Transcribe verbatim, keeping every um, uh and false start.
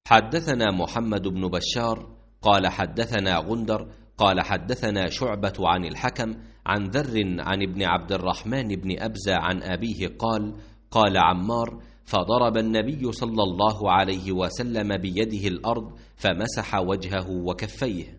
حدثنا محمد بن بشار قال حدثنا غندر قال حدثنا شعبة عن الحكم عن ذر عن ابن عبد الرحمن بن أبزة عن أبيه قال قال عمار: فضرب النبي صلى الله عليه وسلم بيده الأرض فمسح وجهه وكفيه.